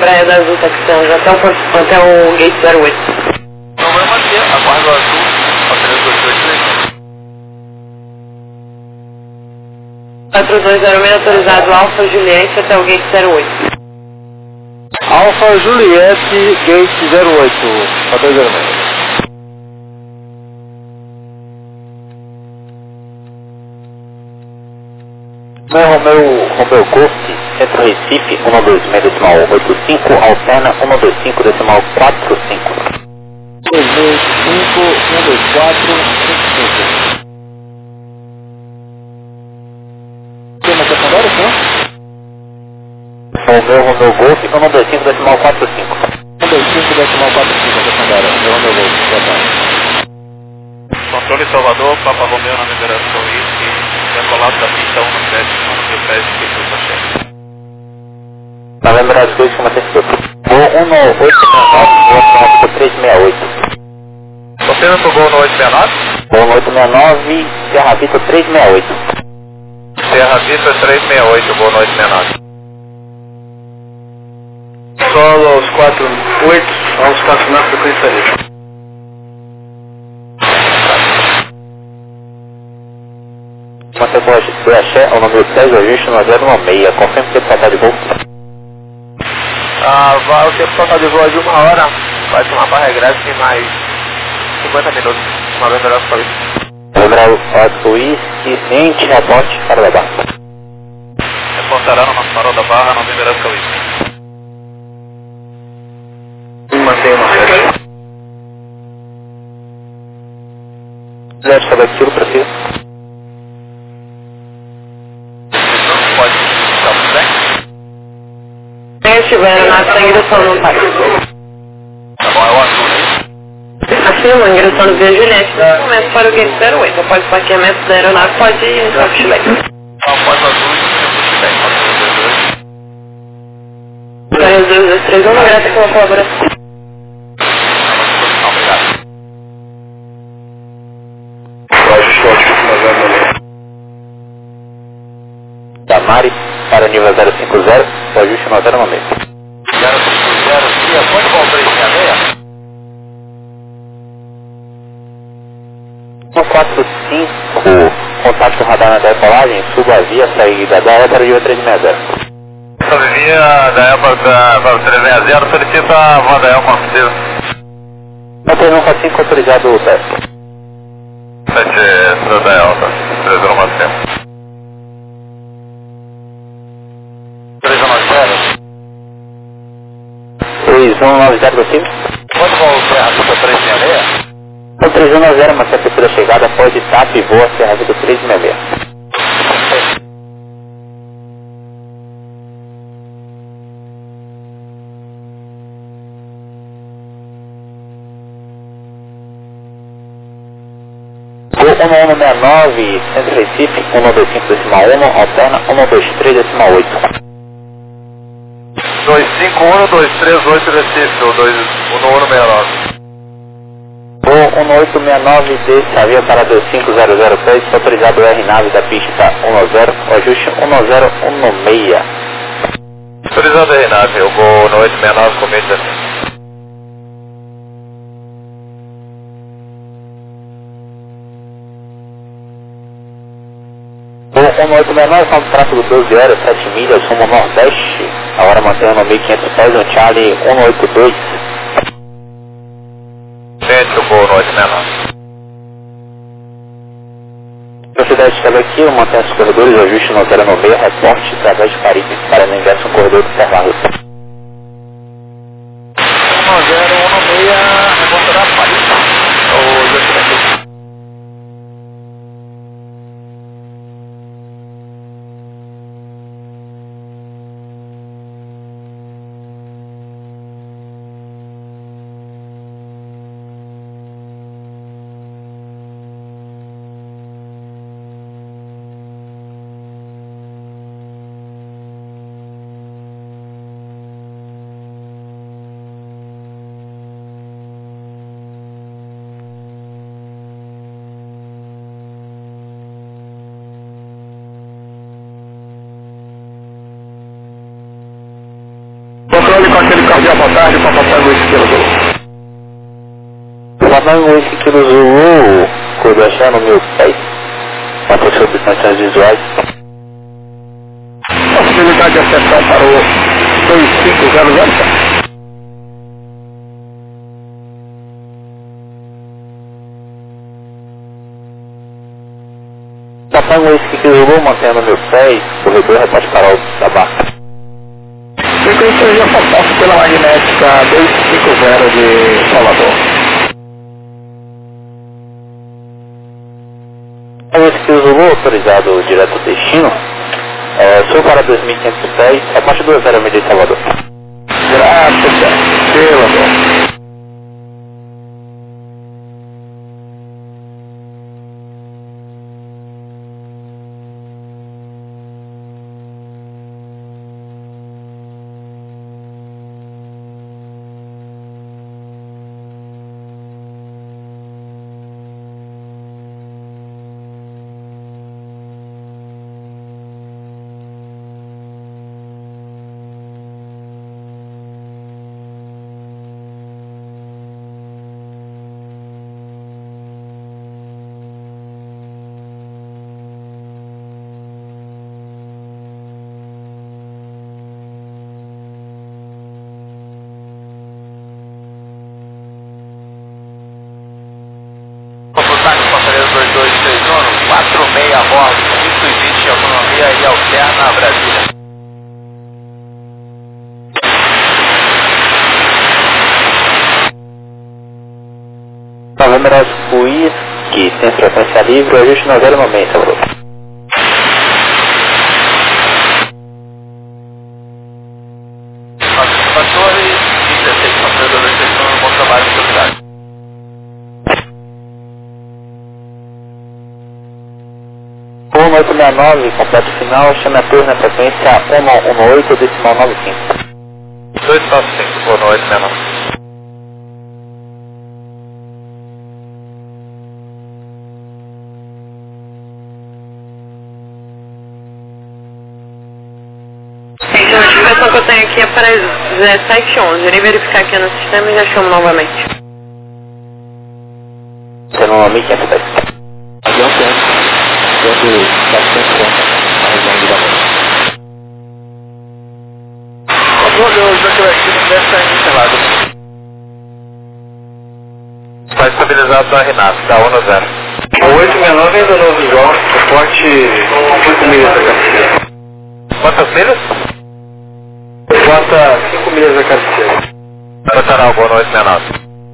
Praia da Azul, Texanos, até o Gate 08. Não vai manter, aguardo azul, a 3226. 4206 autorizado Alfa Juliette até o Gate 08. Alfa Juliette, Gate 08, 4206. Romeu Golf, Centro Recife, 126 decimal 85, alterna 125 decimal 45. 225, 124, 55. Tema secundário, senhor? Romeu Golf, 125 decimal 45. 125 decimal 45, secundária. Romeu Golf, boa tarde. Controle Salvador, Papa Romeu na liberação ISC, decolado da pista 17, número 10, escrito para chefe. Novembro das 2, como terceiro. Voo 1869, 368. Você não tocou no 869? Voo 869, Serra Vista 368. Serra Vista 368, voo no 869. Solo aos 48, aos 4 na frequência livre. Mateus do Axé, o número 10, ajuste 9016, confirme que total de voo. O tempo total de voo é de 1 hora, vai tomar para regresso em mais 50 minutos. Uma vez melhor para isso. Lembrar o Whisky, ciente, rebote, para da barra. Reportará no nosso farol da barra, não deverá ficar isso. Mantenha uma festa. Deve saber aquilo para si. Pode ficar tudo bem? Se estiver na ingressão no parque. Tá bom, é o azul, né? Afirma, ingressando via Juliette, começa para o Gate 08. Após o parqueamento da aeronave, pode ir no South Chile. Após o azul, e o 231, grata pela colaboração. Obrigado. Damari, para nível 050, o ajuste 9016. 050, tia, pode voltar em 66? 145, contato com o radar na decolagem, suba a via, saída da para o nível 360. Via da EPA para o 360, solicita a Vandael com certeza. Não tem nunca 5 autorizado o teste. 7 Vandael, tá? 3045. 390. 3190 do time. Pode voltar a pista 366? O 3190, mas se a pessoa chegada pode TAP e voa Serra Vida 366. Voo 1169, Centro Recife, 125 decimal 1, alterna 123 decimal 8. 251238 Recife, o 1169. Voo 1869 desce a via para 25006, autorizado R nave da pista 10, o ajuste 10116. Autorizado aí, nave, eu vou no 869 com 1017. Voo 1869, contrato do 12 horas, 7 milhas, rumo nordeste, agora mantendo no 1500 pés, um Charlie 182. Gente, eu vou no 869. Velocidade de escala aqui, eu mantenho os corredores, ajuste no 096, reporte através de Caribe, para no ingresso no corredor do Serralho. 1016, reportará Paris. O 276. Cardeal, boa tarde, Papai Luiz Kilo Zulu. Papai Luiz Kilo Zulu, Codachano 1010. Quantas substâncias visuais? Possibilidade de acessão para o 2500. Papai Luiz Kilo Zulu, mantendo 1010, corredor reparte para o da barca. Frequência de afastação pela magnética 250 de Salvador. Esse Zulu autorizado direto ao destino, sou para 2510, a parte do 0 de Salvador. Graças, Salvador. Passageiro 2231, 46 a bordo, 520 de autonomia e alterna a Brasília. Nova Emerald Whisky, tem frequência livre, ajuste no 0 momento, Salvador. Fatores, 16, passageiro 2231, bom trabalho, muito obrigado. O 1869, completo final, chame a torre na frequência 118,95. 295, boa noite, meu nome. Então a notificação que eu tenho aqui é para 17h11. Irei verificar aqui no sistema e já chamo novamente. Tem no 1510. Avião tempo. Tempo bastante tempo. A região de Davos. Controle, o Jacaré aqui no teste está encerrado. Está estabilizado da Renato, da 1 a 0. O 869 ainda não visual, suporte 5 milhas da cabeceira. Quantas milhas? Bota 5 milhas da cabeceira. Nacional, boa noite, Renato.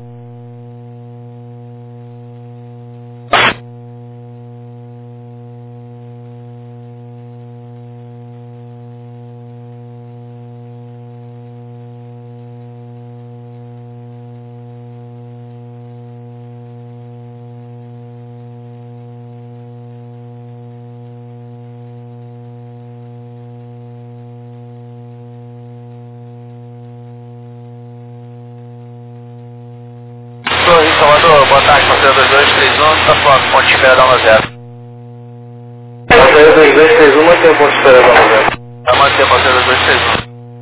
Salvador, boa tarde, passageiro 2231, está falando, ponte de espera da 1 a 0. Passageiro 2231, mantém o ponto de espera da 1 a 0. Vai manter, passageiro 2231.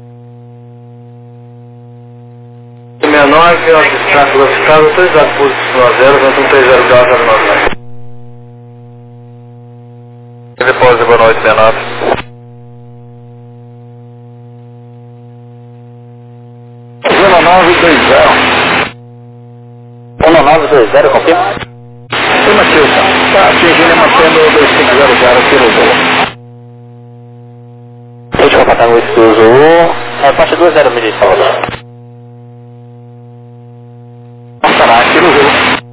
69, ó, destaque classificado, autorizado por 1 a 0, 2130 graus 099. Depois, boa noite, Renato. Zona 920. 1920, confirma? Afirmativo, está atingindo e mantendo 2500 Kilo Zulu. Deixa eu papai Luiz Kilo Zulu, parte 20 milhas de Salvador. Passará Kilo Zulu.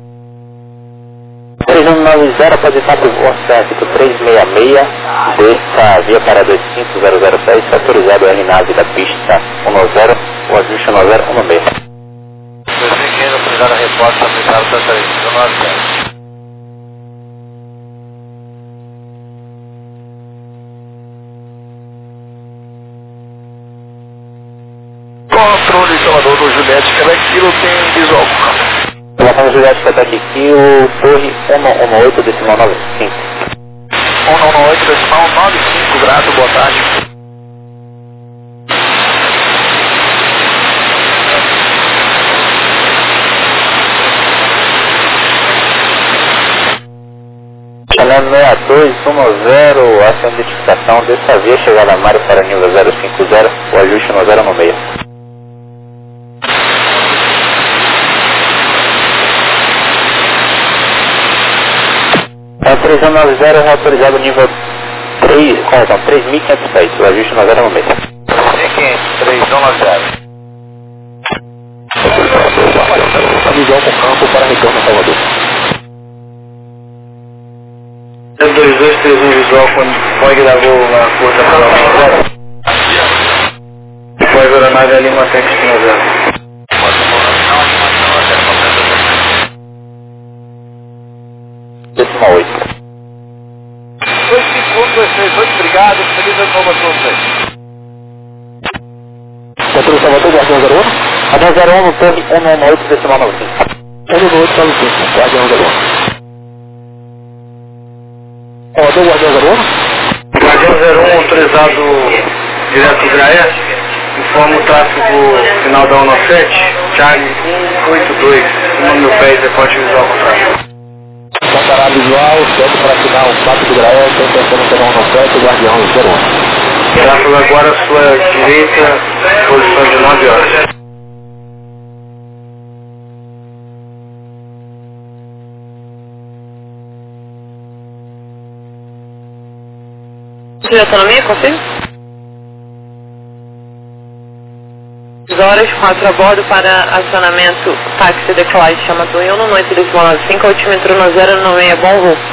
3190, pode estar por trânsito 366, desça via para 25006, autorizado a nave da pista 10, o ajuste 1016. 2015, autorizado a resposta, aplicado transferência, 1 a 0. Controle Salvador do Juliette, Quebec Kilo tem visual. Colocação Juliette, Quebec Kilo, torre 118, decimal 95. 118, decimal 95, grato, boa tarde. 6210, a sua identificação dessa via chegada a Mário para nível 050, o ajuste no 096. A 3190 reautorizado nível 3.500 pés, o ajuste no 096. 3190. Visual com campo para retorno a Salvador. 2231 visual quando pode gravou uma força para o pode ver a nave ali uma Tex 0. Decimal 8. 251-238, obrigado, feliz ano novo a todos aí. Controle Salvador, Guardião 01. Guardião 01 no torre 198, decimal 95. 198 para o 5, Guardião 01. Salvador, Guardião 01. Guardião 01 autorizado direto do Graé, informa o tráfego final da 197, Charlie 182, o nome do pé, reporte visual contrário. Contará visual, certo para final, 4 do Graé, tentando ter 197, Guardião 01. Tráfego agora à sua direita, posição de 9 horas. De autonomia, confirma? 2 horas, 4 a bordo para acionamento táxi decolagem chama Tunhão no noite de 5, altímetro no 096, bom voo.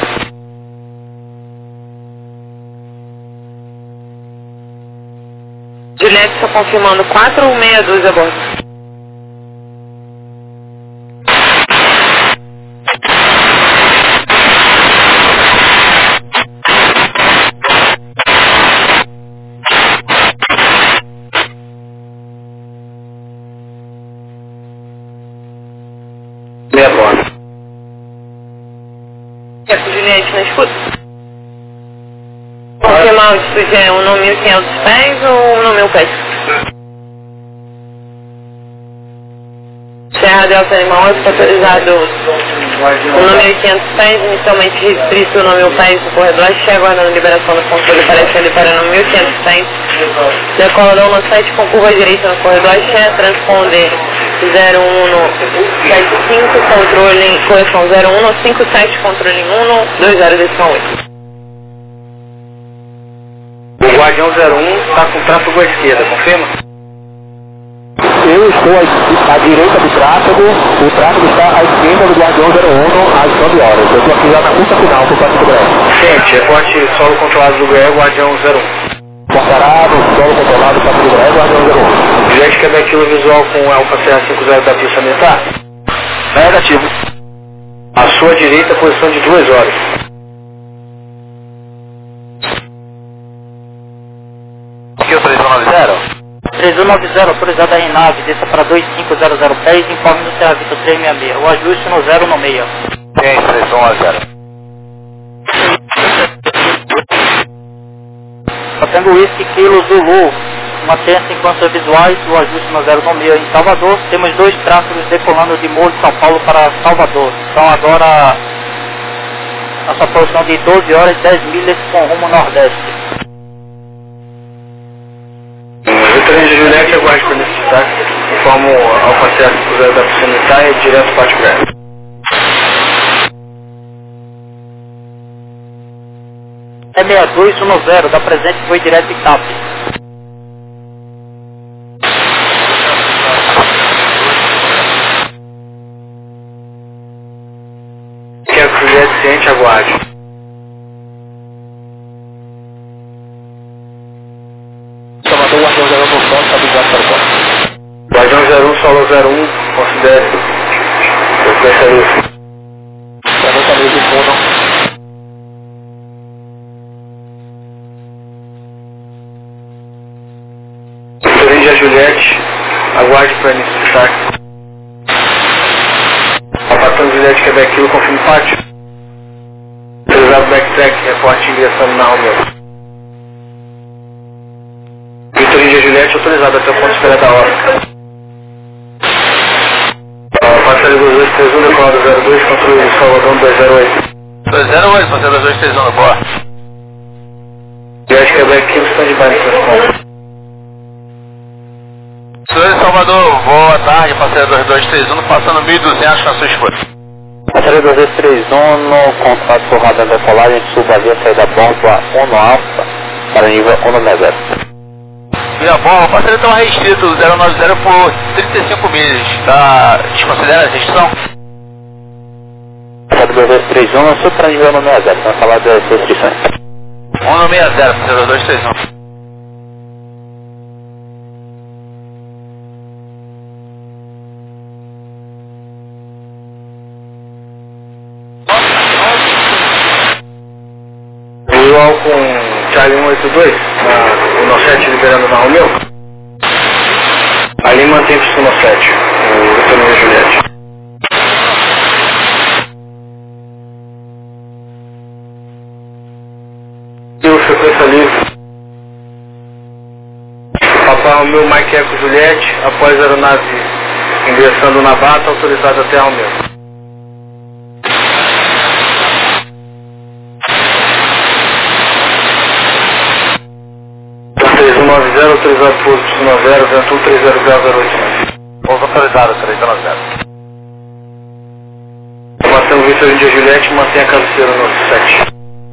Juliette está confirmando 462 a bordo. Meia borda. Juliette na escuta. Confirmar a altitude é 1.500 pés ou 1.000 pés? Serra Delta Animal é autorizado 1.500 pés, inicialmente restrito 1.000 pés no corredor leste, aguardando liberação do controle para ascender para 1.500 pés. Decolador 17 com curva direita no corredor leste, transponde 0175, controle, correção 0157, controle 10.8. O Guardião 01 está com tráfego à esquerda, confirma? Eu estou à direita do tráfego, o tráfego está à esquerda do Guardião 01 às 9 horas. Eu estou aqui já na curta final por parte do Graé. Gente, reporte solo controlado do Graé, Guardião 01. Portará no solo controlado por parte do Graé, Guardião 01. Juliette quer ver aquilo visual com Alfa Serra 50 da Polícia Militar? Negativo. À sua direita, posição de 2 horas. Aqui o 3190. 3190, autorizada a nave, desça para 2500 pés, informe no Serra Vitor 366, o ajuste no 096. Quem? 3190. Tendo Whisky Kilo Zulu, mantenha-se em condições visuais, o ajuste no 096 em Salvador. Temos 2 tráfegos decolando de Morro de São Paulo para Salvador. Então agora a sua posição de 12 horas e 10 milhas com rumo nordeste. Vitorino de Juliette, aguarde para necessitar. Informa o Alfa Serra 50 da Polícia Militar e direto para o Graé. É 6210, da presente foi direto em TAP. Quer que o Juliette ciente, aguarde. Salvador, Guardião 01 no ponto, está avisado para o ponto. Guardião 01, solo 01, considere. Frequência livre. Frequência livre, fundo. Vitorino de Juliette, aguarde para necessitar. Alfatão Juliette, quer ver aquilo, confirma o pátio. Autorizado backtrack, reporte ingressando na Romeu. Vitorino de Juliette, autorizado até o ponto de espera da hora. Parceiro 2231, decolado 02, controle de Salvador 208. 208, passageiro 231 no Boa. Juliette Quebec, Kilo, stand-by no transporte. Senhor de Salvador, boa tarde, passageiro 2231, passando 1.200 com a sua escolha. Passageiro 2231, contato por radar de decolagem, suba via saída bordo a 1 Alfa, para nível 1 Mezer. Via bordo, o passageiro está restrito 090 por 35 milhas, tá? Desconsidera a restrição? Passageiro 2231, sub para nível 1 Mezer, vamos falar das restrições. 160, passageiro 2231. Igual com Charlie 182, o 17 liberando na Romeu. Ali mantém o no 7, o Vitor e Juliette. E o frequência livre. Papa Romeu, Mike Eco Juliette, após a aeronave ingressando na bata, autorizado até a Romeu. 3190, autorizado por 90, Ventura 3008. Pouso autorizado, 390. Informação Vitor Índia Juliette, mantém a cabeceira no 7.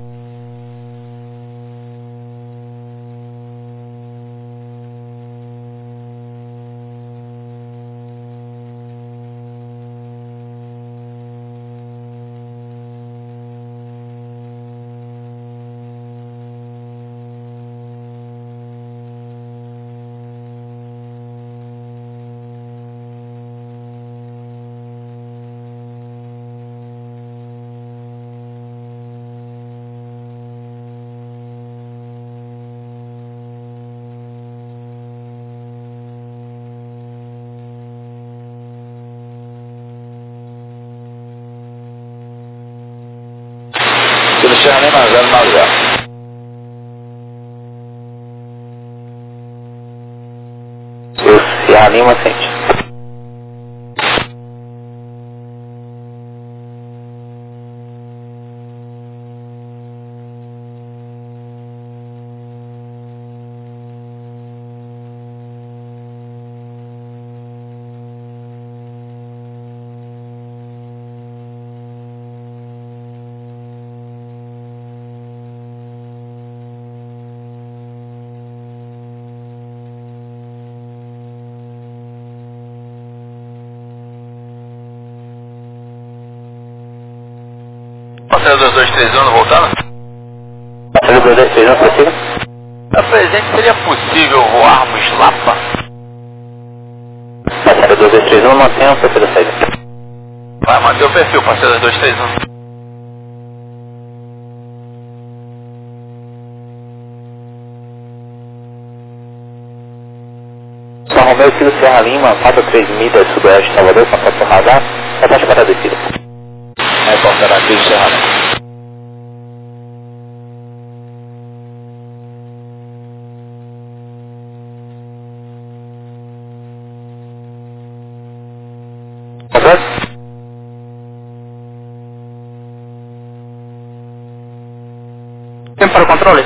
Cristiano 090. Sierra Lima, sente. Passageiro 2231 voltando? Passageiro 2231, prossiga. A presente seria possível voarmos Lapa? Passageiro 2231, mantenha o perfil da saída. Vai manter o perfil, passageiro 2231. São Romeu, Kilo, Serra Lima, quadra 3 milhas sudoeste de Salvador, contato por radar, reparte para a descida. Reportará aqui, Serra Lima. Completo? Tempo para o controle?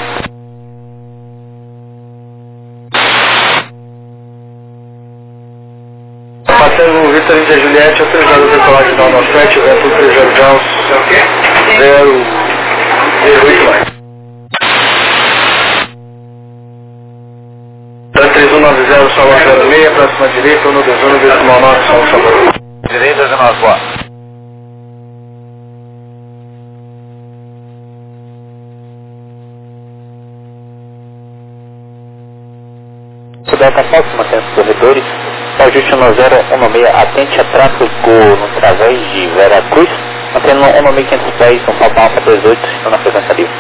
Passageiro Vitor Índia Juliette, autorizado a decolagem da 17, Ventura 300, 008 mais. 3190, Salvador 06, próxima direita, 121, decimal 9, São Salvador. Direita de nós, boa. Delta Fox, mantendo os corredores. Ajuste 1016, atente a tráfego no través de Veracruz, mantendo 1.500 pés, São Paulo Alfa 28, estão na frequência livre.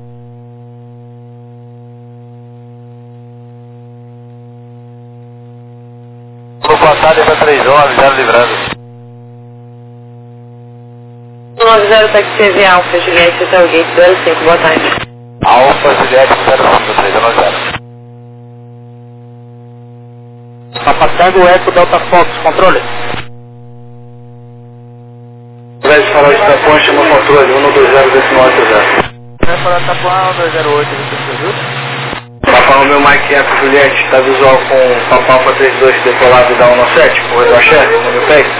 Vou passar dessa 3 horas, 0 livrando. 190 taxi Alfa Juliette até o gate 05, boa tarde. Alfa Juliette 05, 390. Está passando o Eco Delta Fox, controle. Através de farol de Itapuã, chama o controle 120.80. Farol de Itapuã, 208, você ajuda? Papa Romeu Mike Eco Juliette, está visual com Papa Alfa 32 decolado da 197, corredor Axé, no meu pé.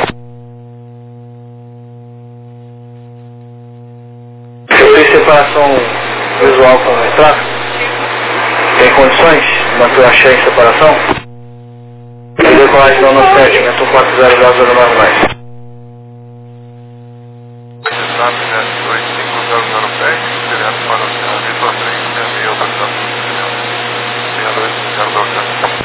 Eu fiz separação visual com o tráfego. Tem condições de manter o Axé em separação? E decolagem da 197, aumentou 40,09 mais. Exato, né? 2500 pés, direto para o céu, ali para frente, a meio da estação. 62,0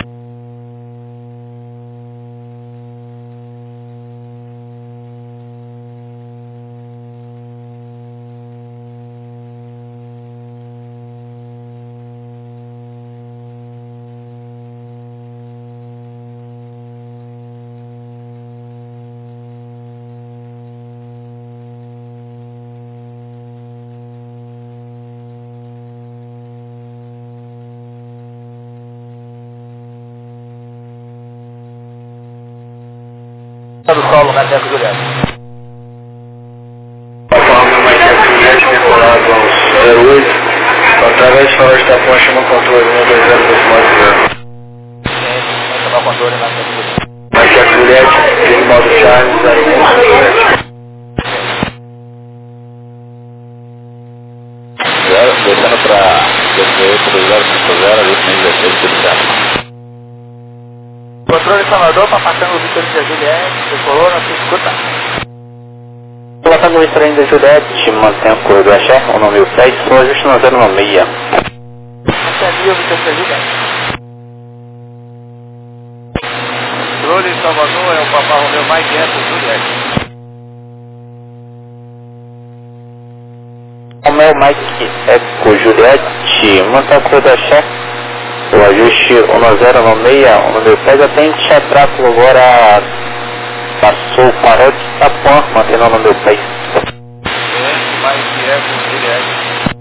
Do solo, né, Teco Juliette? Papa Romeu Mike Eco Juliette, decolado aos 08, através de farol de Itapuã, chama o controle 120.80. Chamar o controle na frente. Mike Eco Juliette, ligue modo Charles 0157. Descendo para 18.050, ali tem 16 tudo certo. Controle Salvador, para passando o Vitor de Juliette, decolou, não se escuta. Colocando o estranho da Juliette, mantém o corredor Axé, o nome o pé, só ajuste no 096. Esse é o Vitor de Juliette. Controle Salvador é o Papa Romeu Mike Eco Juliette. Romeu Mike Eco Juliette, mantém o corredor Axé. O ajuste 1096, o número pé já tem tráfego agora, passou o farol de Itapuã, mantendo o número pé. Mike Eco Juliette.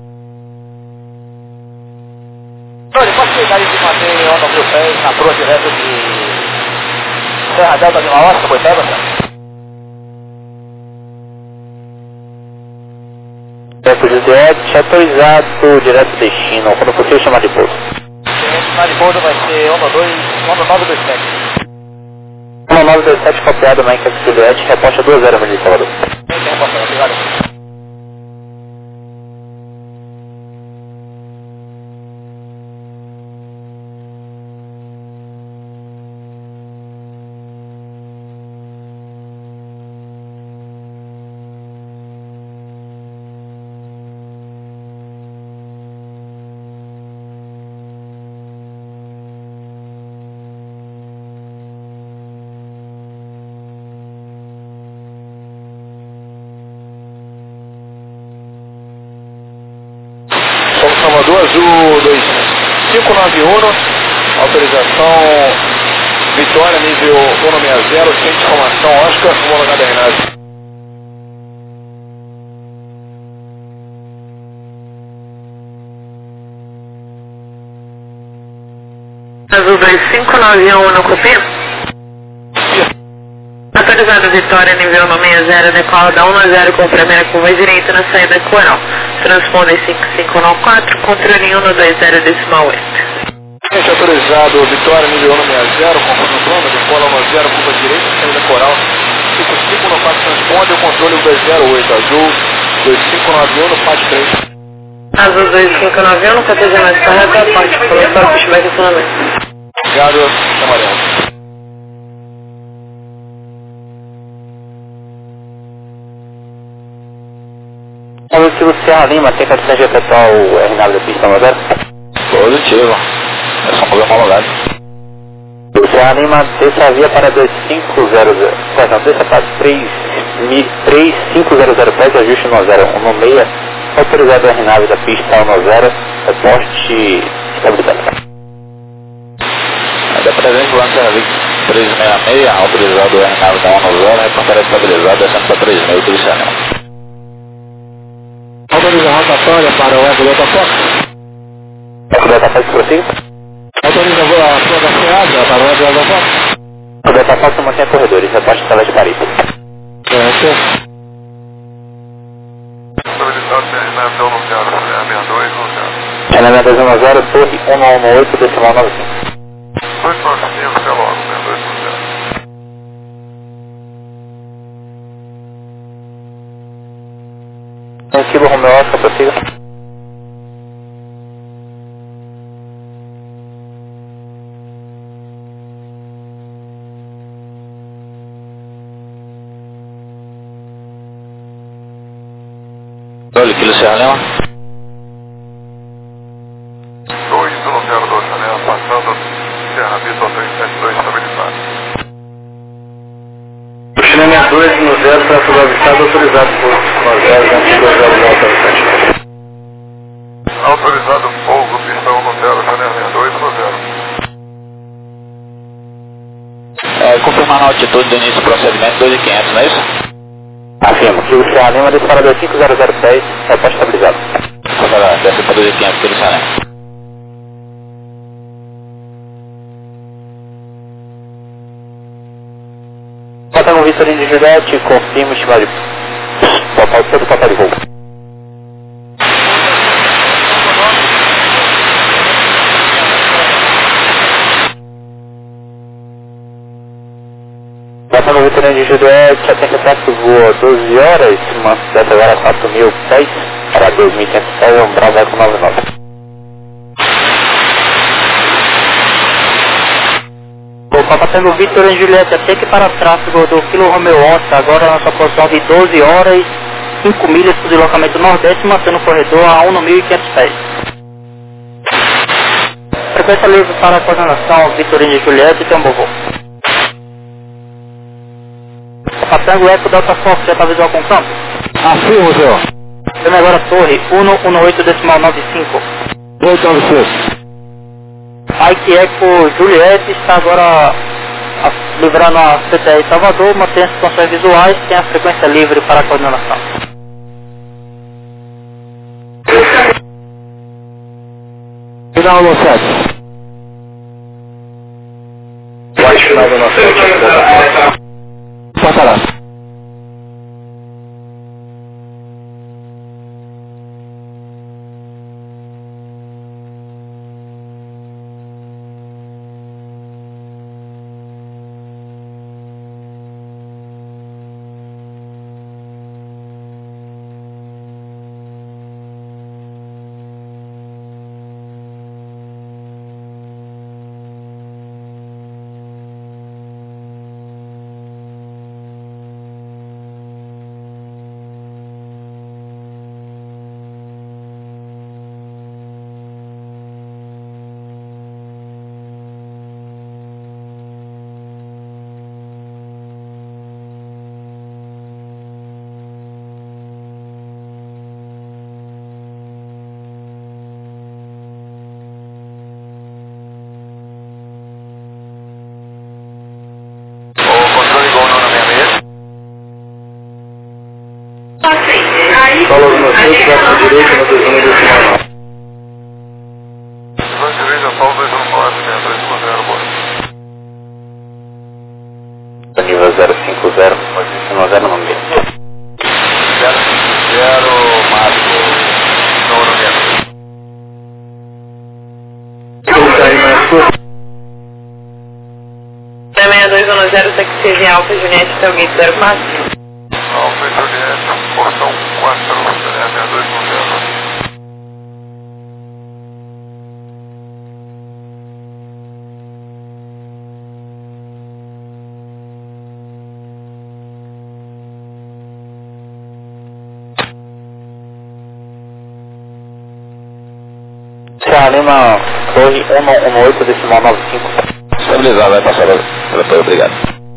Olha, possibilidade de manter o número pé na proa direto de Serra Delta de Mauá, foi pega, Eco Juliette, autorizado, direto destino, quando possível chamar de pouso. Na de pouso vai ser 1927. 1927 copiado na Eco Juliette, reposta 20 milhas de Salvador. Tem reportagem, obrigado. Salvador Azul 2591, autorização Vitória nível 160, sem informação Oscar, homologada Renato. Azul 2591 no copia? Autorizado Vitória, nível 160, decola da 1-0 com primeira curva direita na saída coral. Transponder 5594, controle 120.8. Gente, autorizado Vitória, nível 160, conforme o plano, decola 1-0, curva direita, saída coral. 5594, transponder, controle 208, azul 2591 no PAT 3. Azul 2591, no 14 mais correto, aporte, começou o pushback acionamento. Obrigado, amarelo. Positivo Serra Lima, tem condições de efetuar o RNAV da pista 10? Positivo. É só mover homologado. Serra Lima, desça a via para 2500, desça para 3500 pés, ajuste 1016, autorizado o RNAV da pista 10, reposte estabilidade. Até presente lá no Serra 366, autorizado o RNAV da 10, reportaria estabilizado, descendo para 3,5, tudo certo. Autoriza a rotatória para o Eco Delta Fox. Eco Delta Fox prossiga. Autoriza a sua da Seasa para o Eco Delta Fox. O Delta Fox mantém corredores, reposta através de Paris. Certo. 6210, Torre 118, decimal 95. 295, até logo, 6210. Tem Kilo Romeo Oscar, prossiga. Olha, Kilo Serra Lima. 2102, Janela, passando Serra Vitor 372, estabilizado. China 62 no 0, tráfego avistado, autorizado por 90, 2209, Autorizado fogo, pista 1 no 0, Janela 62 no 0. Confirmar a altitude do início do procedimento 2.500, não é isso? Afirmo, Kilo Serra Lima, disparador 5006, reposta estabilizado. Agora, desce para 2.500, Kilo Serra Lima. Patango Vitorino de Juliette, confirmo estimado de total todo papel de voo. Patango Vitorino de Juliette, atende táxi voa 12 horas, dessa agora 4.000 pés para 2.500 pés, é um Bravo Eco 99. Patango Vitor em Juliette, ataque para tráfego do Kilo Romeo Oscar, agora na sua posição de 12 horas, 5 milhas para o deslocamento nordeste, mantendo o corredor a 1.500 pés. Frequência livre para a coordenação Vitor em Juliette, tem um bom voo. Patango Eco Delta Fox, já está visual com campo? Afirmo, senhor. Temos agora torre 118 decimal 95. 896. Ike Eco Juliette está agora livrando a CTI Salvador, mantém as situações visuais, tem a frequência livre para a coordenação. Final no 7. White final do nosso Passará. Fala no 6, tráfego direito no 2119. 2 direita, Paulo 219, 6210, boa. Nível 050, posição 0 no meio. 050, Marco, número menos. Também é 210, taxi Alfa Juliette, seu guia 04. Alfa Juliette, portão 4, Janela 6210. Serra Lima, Torre 118, decimal 95. Estabilizado, vai passar. Obrigado.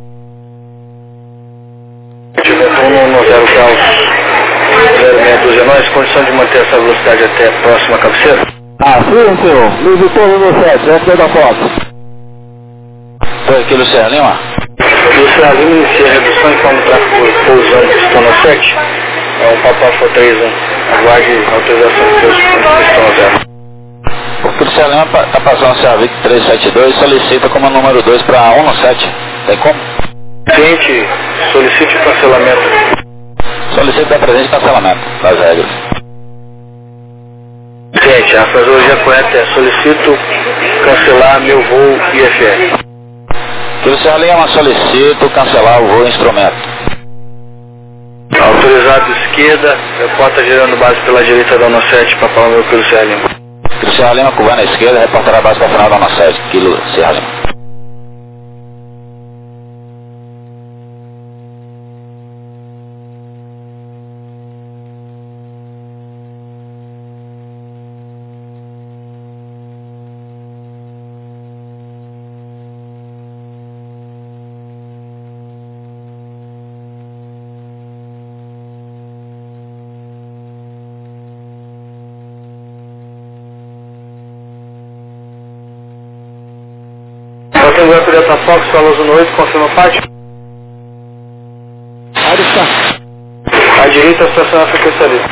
Tivemos 110 graus, 0,619, condição de manter essa velocidade até a próxima cabeceira? Afirmo, senhor. Luiz Vitor 17, FD da foto. Foi Kilo Serra Lima? O Serra Lima inicia a redução em forma de tráfego pousando pistão 7. É um Papa Alfa 31. Aguarde autorização de pistão 0. O Kilo Serra Lima está passando o Serra Vitor 372 e solicita como número 2 para 117. Tem como? Cliente, solicite cancelamento. Solicita a presente cancelamento das regras. Cliente, Seguinte, a fraseologia correta é: solicito cancelar meu voo IFR. Polícia Lima, solicito cancelar o voo instrumento. Autorizado esquerda, reporta girando base pela direita da 17, Papa Romeu pelo Sierra Lima. Polícia Lima, curva na esquerda, reportará a base para o final da 17, Kilo Sierra Lima. Atendendo por essa Fox, falas 18, confirma Fátima. À direita, estação na frequência ali.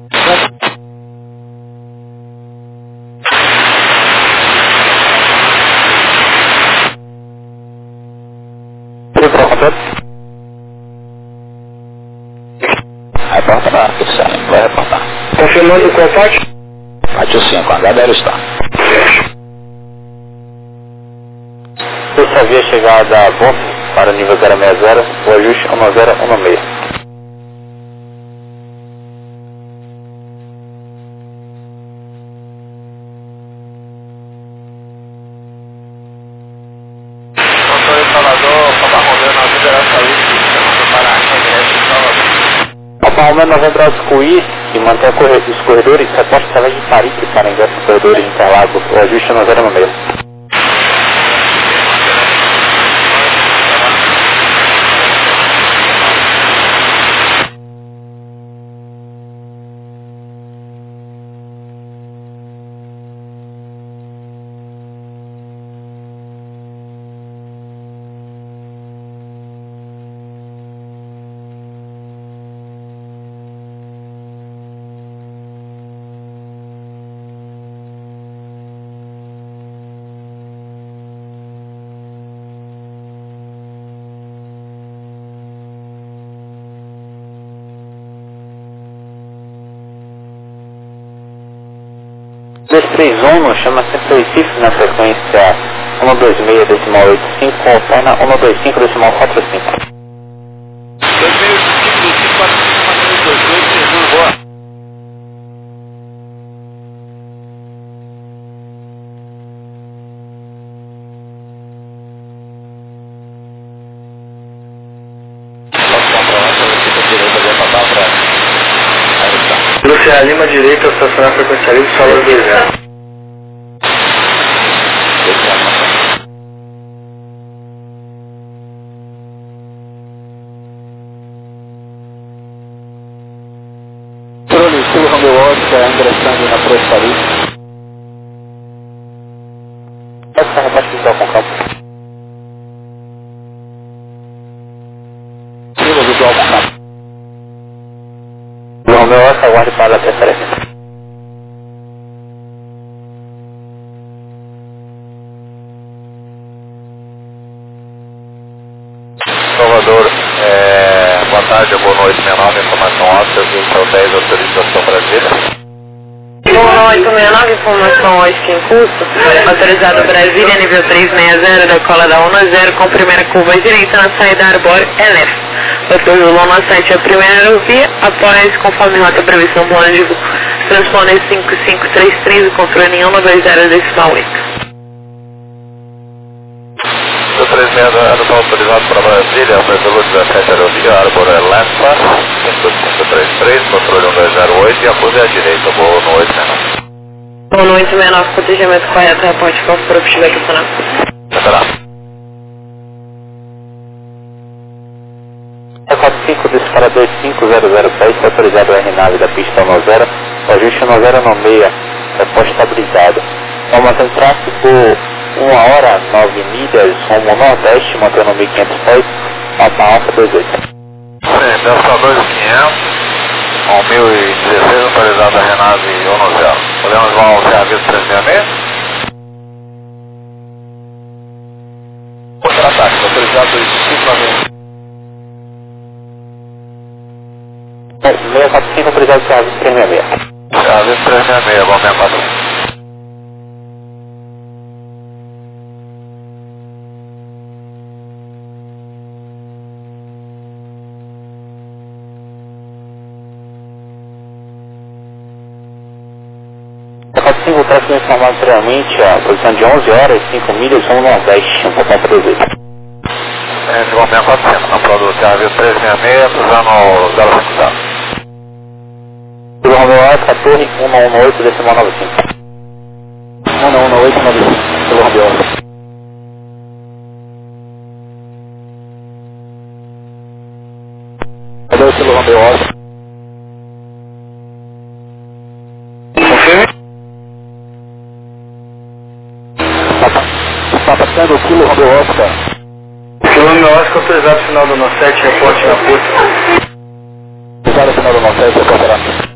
Reporta lá, Polícia Lima, vai reportar. Confirmando qual parte? Pátio 5, HDL está. Essa via chegada a bom para o nível 060, o ajuste 1016. Controle Salvador, Papa Romeu na liberação IC, para a regressa em Salvador. Papa Romeu 90 com I e mantém os corredores, reporte através de Paris para ingresso dos corredores de Interlagos, o ajuste 1016. Chama 185 na frequência 126 decimal 85 com alterna 125 decimal 45. 2005, boa. Pelo Sierra Lima, direita, estacionar frequência ali, sala 20. Sul Romeu Oscar, ingressando na Prost Paris. Essa repartição com campo. Sul visual com campo. Romeu Oscar, aguarde para a preferência. Salvador, boa tarde, boa noite, meu nome é Informação Oscar, eu 10 autorização Brasília. Boa 869, informação Oscar em curso, autorizado Brasília, nível 360, decola da 10 com primeira curva à direita na saída Arbor LF. Doutor Lula 7 a primeira aerovia, após, conforme rota prevista no plano de transponder 5533, o controle em 120 decimal 8. O 360 está autorizado para Brasília, Alberto 17 aerovia, Arbor Lefa, 5533, controle 1208 e a curva é à direita, boa noite, menor. Boa noite, menor, protegimento correto, reporte qual for o que estiver questionando. E45 dispara 25006, autorizado a R9 da pista 10, o ajuste 1096, reposto estabilizado. Vamos em tráfego 1 hora, 9 milhas, rumo nordeste, mantendo 1500 pés, Papa Alfa 28. Sim, Delta 2500, 1016, autorizado a Renave 10. Podemos vão ao serviço 366? Contra-ataque, autorizado 2590. 645, autorizado serviço 366. Serviço 366, vamos mesmo. 45, o tráfego informado anteriormente, a posição de 11 horas, 5 milhas, rumo nordeste, um pouco para 2. Igual 6400, na prova do TAV 366, usando o 050. Kilo Romeo Oscar, torre 118, decimal 95. 11895, Kilo Romeo Oscar. Cadê o Kilo Romeo Oscar? Confirme. Está passando o Kilo Romeo Oscar. Kilo Romeo Oscar, autorizado final do 97, reporte na puta. Autorizado final do 97, reporte na puta.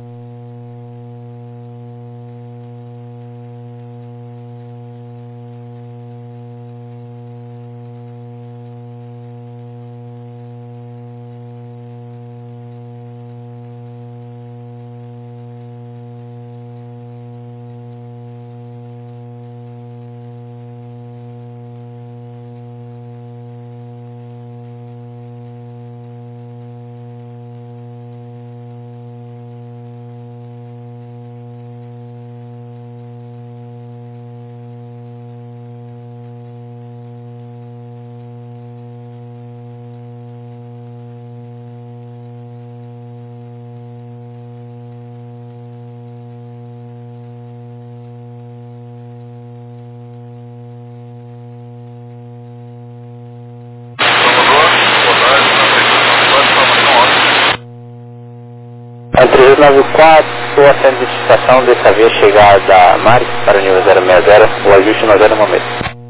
A 394, a centro de estação dessa via chegada da Maris para o nível 060, o ajuste no 0 momento.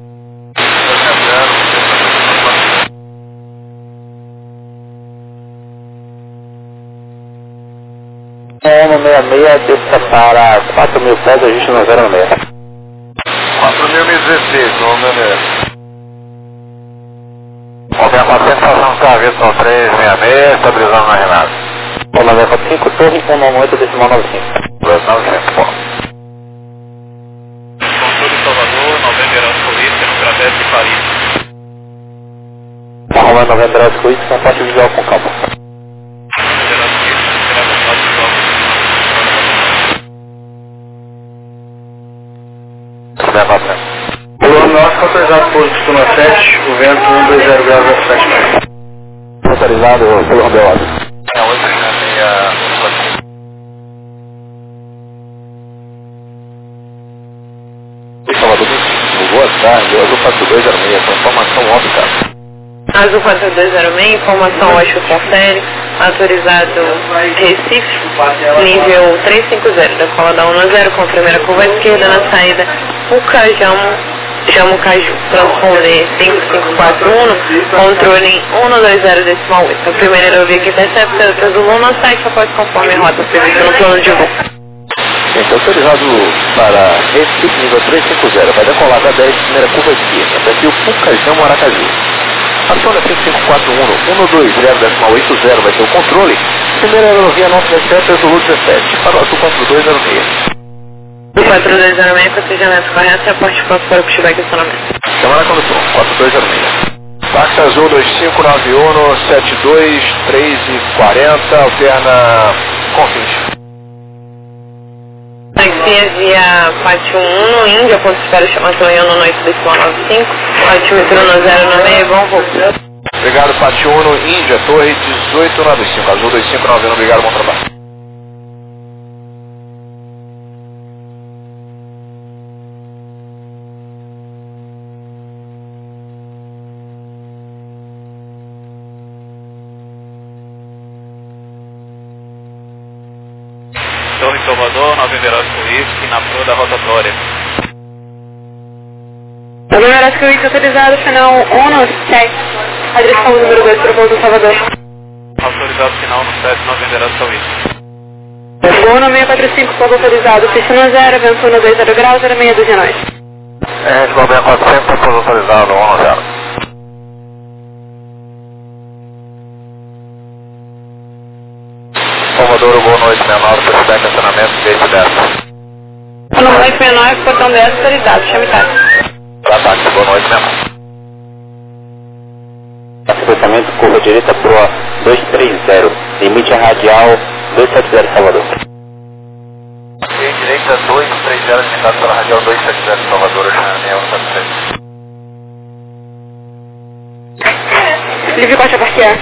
166, desça para 4.000 pés, ajuste no 060. 4.016, no meu Qualquer 400, estação TAV 366, estabilizando na Renata. 945, torre 198, decimal 95. 295, bom. Controle Salvador, November Polícia, no Travesse de Paris. Arrumando November Polícia, contato visual com campo. Kilo Romeo Oscar, autorizado por Tuna 7, o vento 120 graus a 7 metros. Autorizado pelo Romeo Oscar. Boa tarde, Azul 4206, com informação óbvia. Azul 4206, informação Oeste confere, autorizado Recife, nível 350, da cola da 10 com a primeira curva esquerda na saída, Puca Jamo Caju, transponder 5541, controle 120 decimal 8. A primeira aerovia que intercepta é o Azul 17, após conforme a rota prevista no plano de voo. Então, autorizado para Recife, nível 350, vai decolar da 10, primeira curva esquerda, perfil Pucajão Aracaju. Ação da 5541, 120,80, vai ter o controle. Primeira aerovia 917, Azul 17, para o Azul 4206. Do 4206, procedimento correto, reporte pronto para o pushback e acionamento. Câmara condução, 4206. Táxi Azul 2591, 72, 340, alterna Confins. Taxi via Pátio 1 no Índia, ponto de espera chama Tonhão no noite desse 95, altimetro no 096, bom voo. Obrigado, Pátio 1 no Índia, torre 1895, Azul 2591, obrigado, bom trabalho. Torre Salvador, November Polícia, na proa da rotatória. November Polícia autorizado, final 17, adressão número 2 para o voo do Salvador. Autorizado final no 7, November Polícia. Voo no 645, fogo autorizado, pista no 0, vento no 20 graus, 0619. November 400, fogo autorizado, 10. Salvador, boa noite, menor, precisar de acionamento, gate 10. Boa noite, menor, portão 10, autorizado, chame táxi. Táxi, boa noite, menor. Acompanhamento, curva direita proa 230, limite radial 270 Salvador. Direita 230. 290 limitado pela radial 270 Salvador, na 6173. Livre Costa Parquear.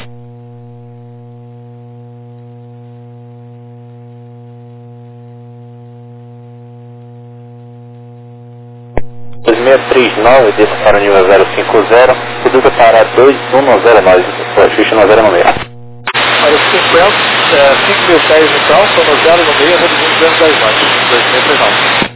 Desce para o nível 050, conduta para 2109, o ajuste no 096. Para os 50, 5.000 pés então, são no 0 no meio, reduzindo 210 knots, 2.039.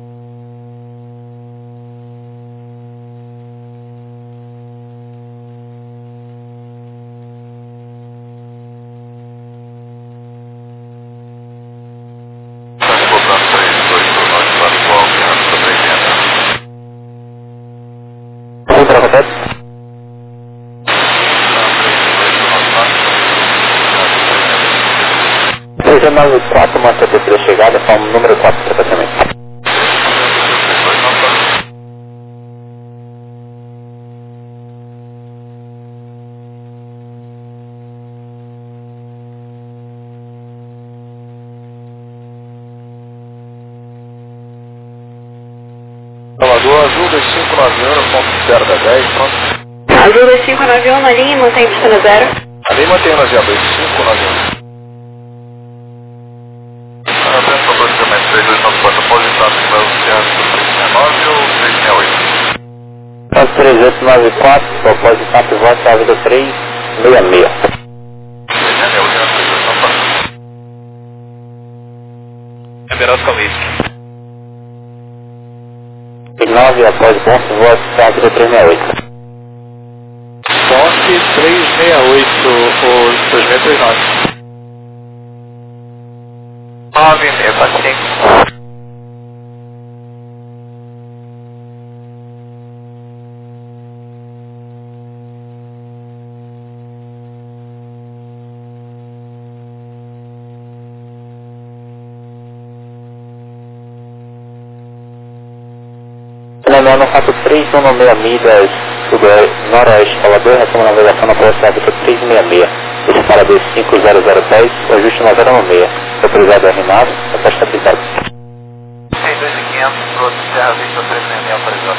Seja 94, mantém a terceira chegada, forma número 4 de tratamento. Salvador, Azul 2591, ponto 0 da 10, pronto. Azul 2591 na linha e mantém pista no 0. Ali mantém na 2591. Atenção, procedimento 3294, positado em velocidade 369 ou 368? 3894, propósito TAP, voz à vida 366. 368, Emerald Whisky. 9 após ponto, voz à vida 368. Ponte 368, ou 2639. 965. Lembrando, faço 316 milhas noroeste Salvador, retoma navegação na velocidade 366. Esse parador 50010, o ajuste na 096. Autorizado arrimado, até estabilizado. 62500, pro Serra Vista 366, autorizado.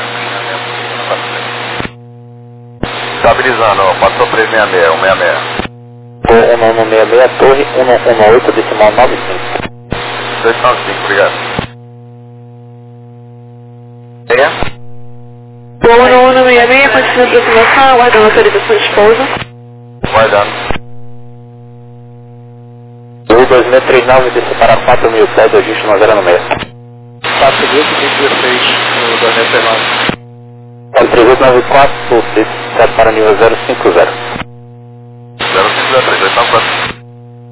Estabilizando, ó, passou 366, 166. 1166, torre 118, decimal 95. 295, obrigado. Boa 1166, continua a aproximação, aguardando a autorização de pouso. Guardando. O 2039 desce para 4.000 pés, ajuste no 096. 4.516 no 2039. O 3894 desce para nível 050. 050,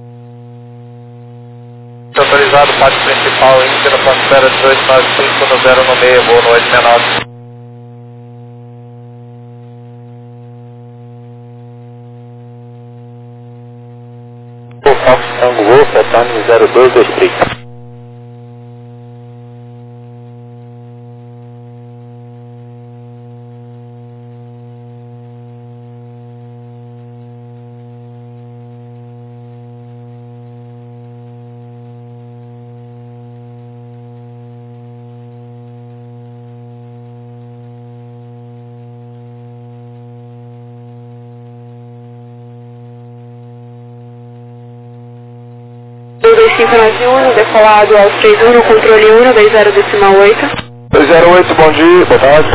autorizado, pátio principal, índice na atmosfera 1895 no 0 no meio, voo no 869. O Fox Tango Wolf, Etânio 0223. O 2591, decolado aos 31, controle 1, 20 decimal 8. 208, bom dia, boa tarde.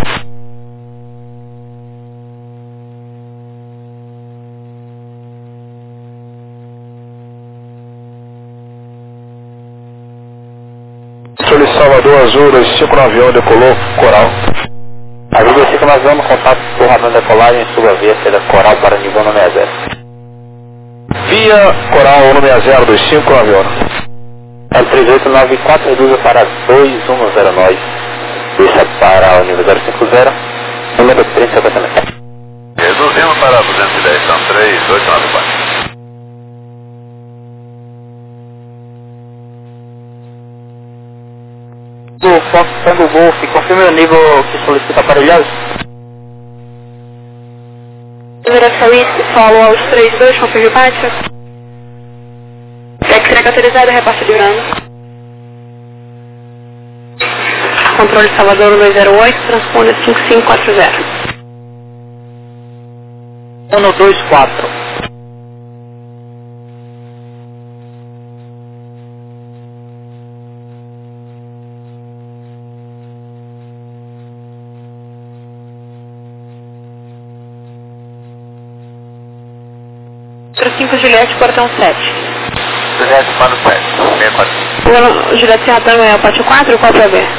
Sul Salvador Azul 2591, decolou, Coral. A Vida 591 no contato com o radar de decolagem em sua via será Coral para nível 90. Via Coral 160, 2591. O 3894 reduza para 2109. Deixa para o nível 050. Número 3070. Reduzimos para 210, são 3894. O Fox Tango Golf, confirme o nível que solicita aparelhagem. Emerald Whisky, follow aos 32, confirme o pátio. X-ray autorizado, repasse de Urano. Controle Salvador 208, transponder 5540. 124. Número 5 Juliette, portão 7. Juliette, mano 7, 64. Juliette Serra Tango é o pátio 4, qual para ver?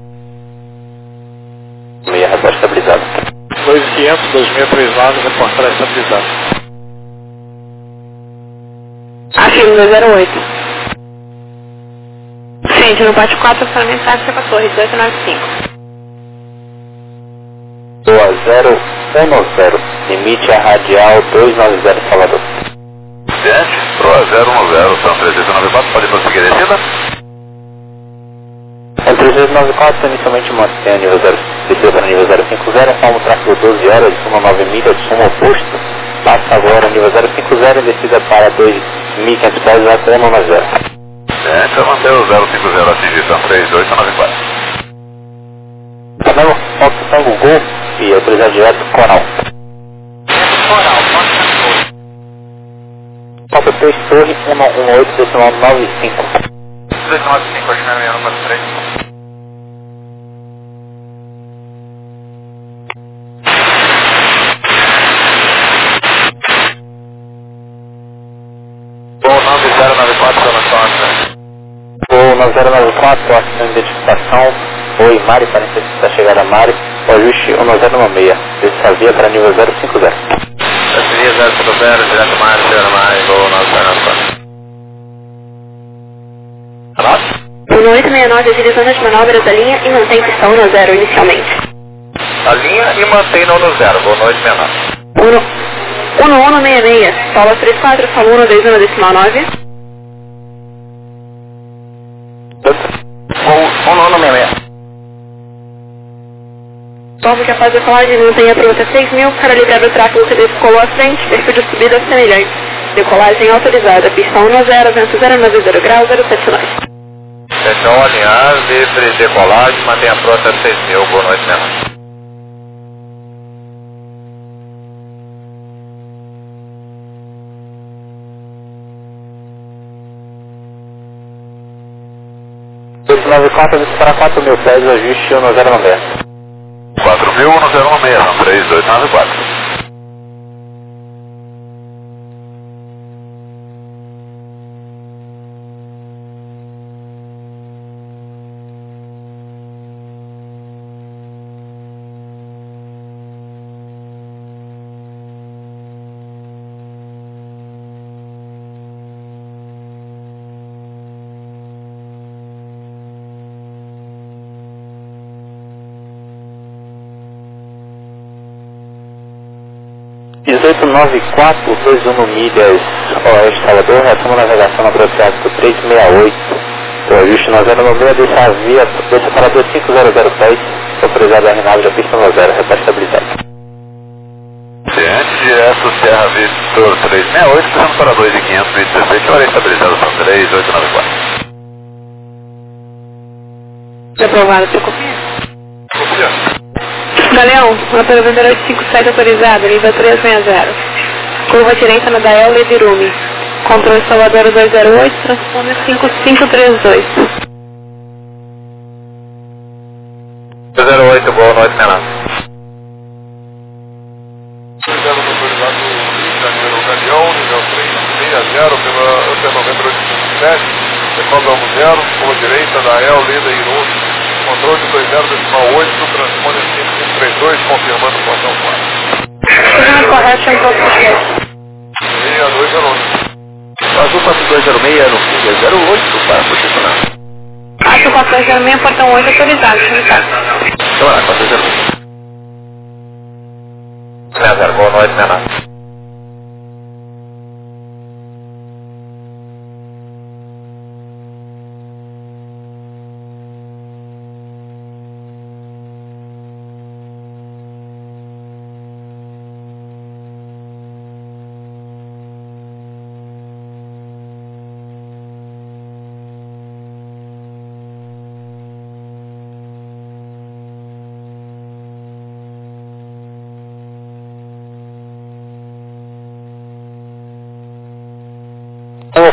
Meia reporte estabilizado. 2500, 2639, reportar estabilizado. Afirmo 208. Frente no pátio 4, acionamento táxi para a torre 1895. Boa 010, limite a radial 290 Salvador. Gente, Proa 010, são 394, pode prosseguir a descida? O 394 inicialmente mantém a nível 0, desceu para nível 050, forma o tráfego 12 horas, suma 9 milhas, suma oposto, passa agora nível 050 e descida para 2.500 pés, vai com 190. Gente, eu mantei o 050 atingição 3894. Também opção Google e autorizado direto Coral. Coral, Copa 3 Torre 118.95. 295, acho que é número 3. Voo 9094, Voo 9094, ação de identificação. Oi, Mari, para intensificar a chegada a Mari. O ajuste 1096. Desça a via para nível 050. Seria 050, direto mais, chegada mais, voo 9094. 1869, utilizando as manobras da linha e mantém pistão no zero inicialmente. A linha e mantém no 0, voo 869. 1166, Paula 34, Sala 121 decimal 9. Voo 1166. Informo que após a decolagem mantém a pronta 6.000 para livrar o tráfego que descolou à frente, perfil de subida semelhante. Decolagem autorizada, pistão 10, vento 090 graus 079. Seção alinhar, livre decolagem, mantém a frota 6.000, boa noite, menor. Esse 94 para 4.000 pés, o ajuste 1090. 4.096, são 3894. (1894) 21 milhas oeste Salvador, retoma navegação na Processo 368. O ajuste 9096, deixa a via, deixa para 2500 pés, autorizado a renave da pista 90, repórter estabilizado. Ciente, direto Serra Vitor 368, passando para 2.517, hora estabilizada, são 3894. Aprovado, seu copia. Copia. Galeão, motor 857 autorizado, nível 360. Curva direita na Dael Ledirume. Controle Salvador 208, transponder 5532. 208, boa noite, menor. Obrigado, autorizado do Rio de Janeiro, Galeão, nível 360, pela novembro 857, decodamos 0, curva direita da El, Leda e Irume. Controle 20.8, transponder 5532, confirmando o portão 4. Correto, sem prosseguir. 6208. Azul 4206 no fim é 08 para posicionar. Acho 406, portão 8 autorizado, limitado. Então lá, 406. 60, boa noite, menor.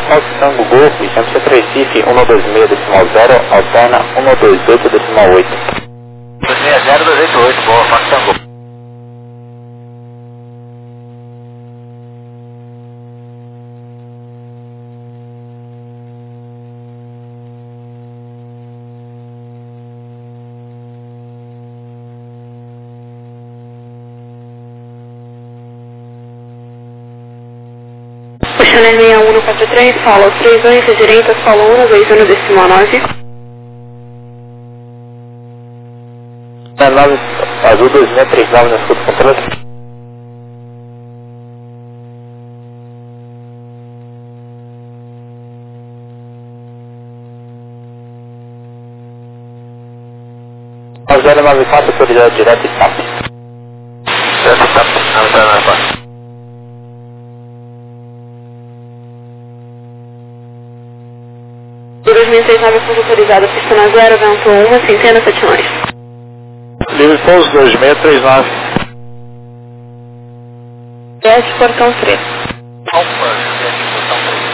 Fox Tango Golf, chama-se Recife 126.0, alterna 128.8. 260-288, boa, Fox Tango. Channel 6143, follow 32 direita, follow 121 decimal 9. Azul 2639 na escuta controle. A 094, autoridade direta e TAP. Certo, TAP, 094. Do 2069 fundo autorizado, pista na 0, vento 1, centena, 7 nós. Livre pouso 2639. Teste, portão 3. Alfa, portão 3.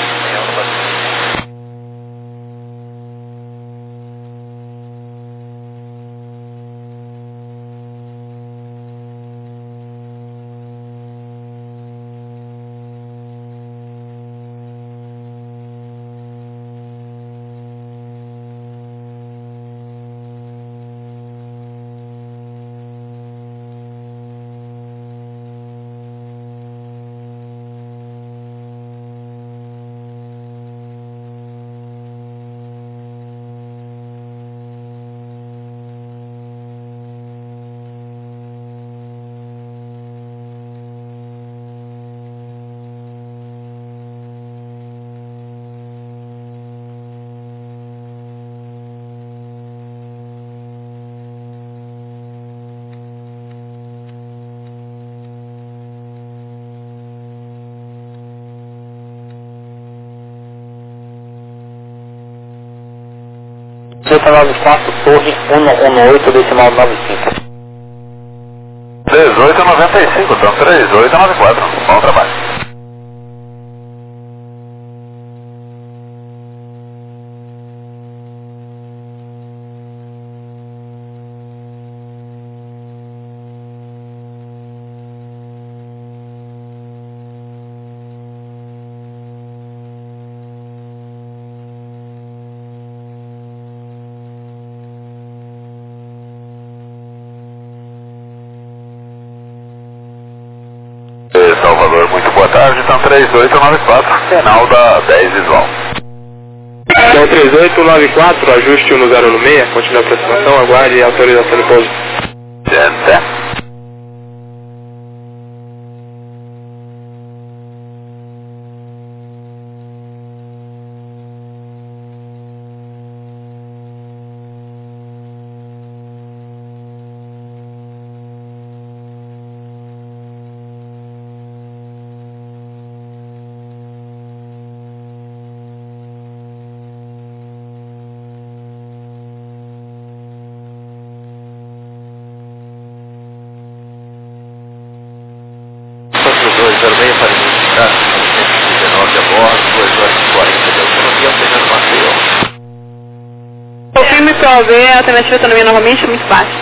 Delta 94, torre 118, decimal 95. 1895, então 3894. Bom trabalho. Salvador, muito boa tarde, então 3894, final da 10 visual. Então 3894, ajuste 1096, continue a aproximação, aguarde autorização de pouso. Gente. Vermelho para identificar 119 a bordo, 2 horas e 40 de autonomia, Fernando Maceió. Confirme para OV, a alternativa de autonomia novamente muito baixa.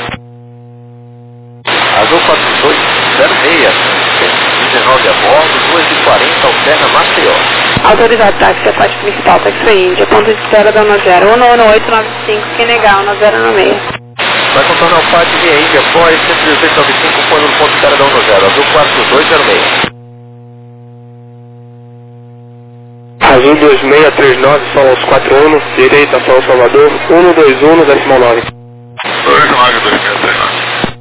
Azul 4206, 119 a bordo, 2 e 40, alterna Maceió. Autorizado táxi, a parte principal, táxi Índia, ponto de espera da 10 11895, quem negar, 1096. Vai contornar o pátio via Índia, Boy 11895, põe no ponto de espera da 10, Azul 4206. Azul 2639, Sol aos 41, direita Sol Salvador, 121, decimal 9. 289, 2639.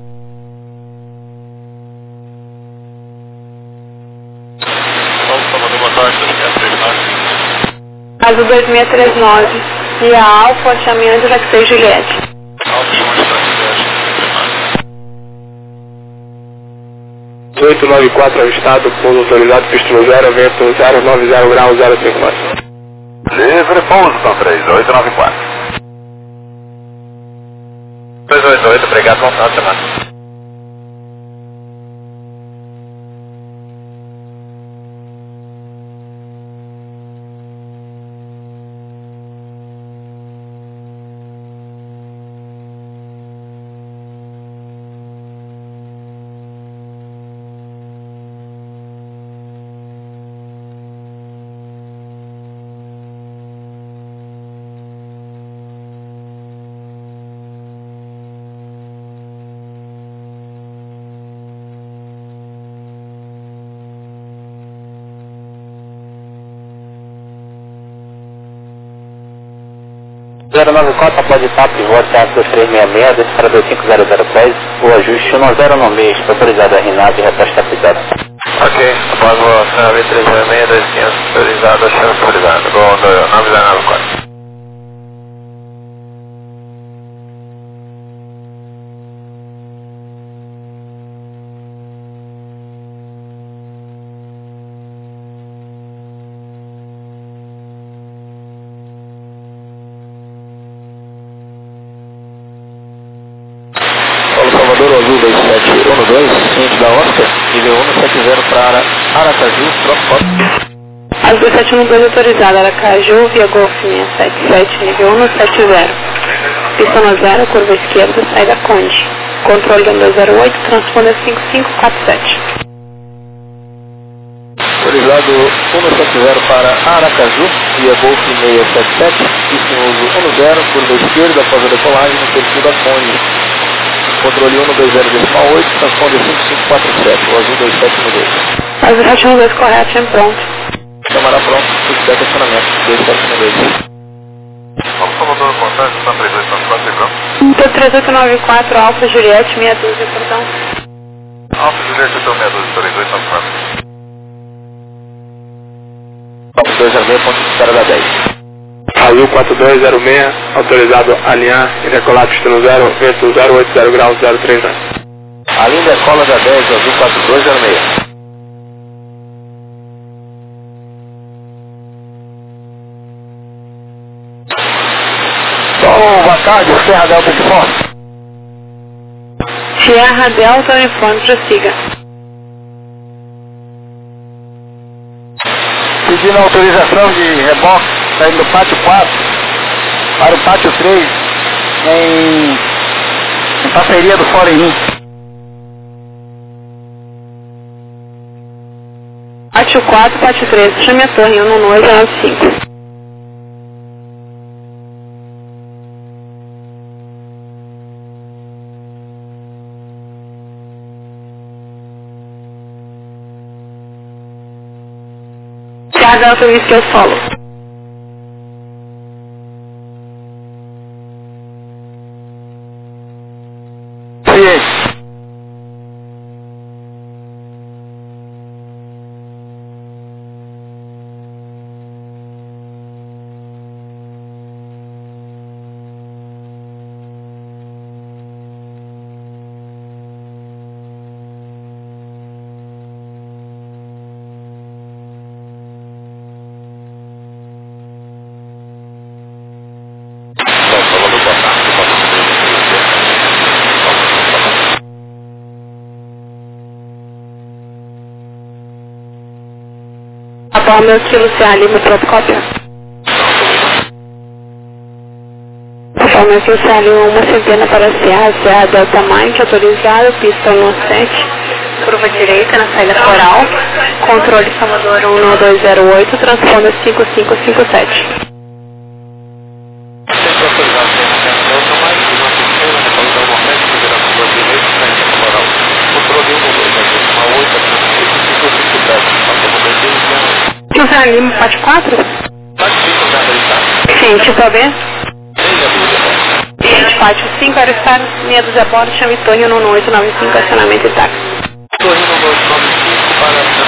Sol Salvador, boa tarde, 2639. Azul 2639, via Alfa, chameando Jackson Juliette. Alfa, chamando Jackson 894 ajustado, pouso autorizado, pista 0, vento 090 grau 059. Livre pouso, então 3894. 288, obrigado, bom final de semana. 094, após etapa de volta a 2366, desce para 25010, o ajuste 10 no mês, autorizado a Renato e reposta cuidado. Ok, após o CAV 366, 2500, autorizado a chance autorizado, com 9094. Salvador, Azul 2712, ciente da Oscar, nível 170 para Aracaju, troca. Azul 712 autorizada, Aracaju, via Golf 677, nível 170. Pista no 0, curva esquerda, saída Conde. Controle 208, transponder 5547. Autorizado 170 para Aracaju, via Golf 677, pista em uso 10, curva esquerda, após a decolagem no perfil da Conde. Controle 120,8, transponder 5547, o Azul 2712. Azul 712 correto, sempre pronto. Câmara pronto, feedback acionamento, 2712. Vamos Salvador, contato, está 3894, Então 3894, Alfa Juliette, meia dúzia, perdão. Alfa Juliette, então 62, 3894. Vamos 206, ponto de espera da 10. Azul 4206, autorizado a alinhar e decolar pista no 0, vento 080 graus 030. A linha decola da 10, Azul 4206. Tom Vacário, Serra Delta Uniforme. Sierra Delta Uniforme, prossiga. Pedindo autorização de reboque, saindo do pátio 4 para o pátio 3 em parceria do Foreign. Pátio 4, pátio 3, chame a torre 19295. Sierra Delta Whisky ao solo. Atual meu estilo CA Lima Propcópia. Atual meu estilo CA Lima, uma centena para CA Delta Mike, autorizado, pista 17, curva direita na saída coral, controle Salvador 11208, transponder 5557. CA Lima, pátio 4? Sim, tipo AB? Gente, pátio 5, Aerostar, meia dúzia bordo, chame Torre 11895, acionamento e táxi. Torre 11895 para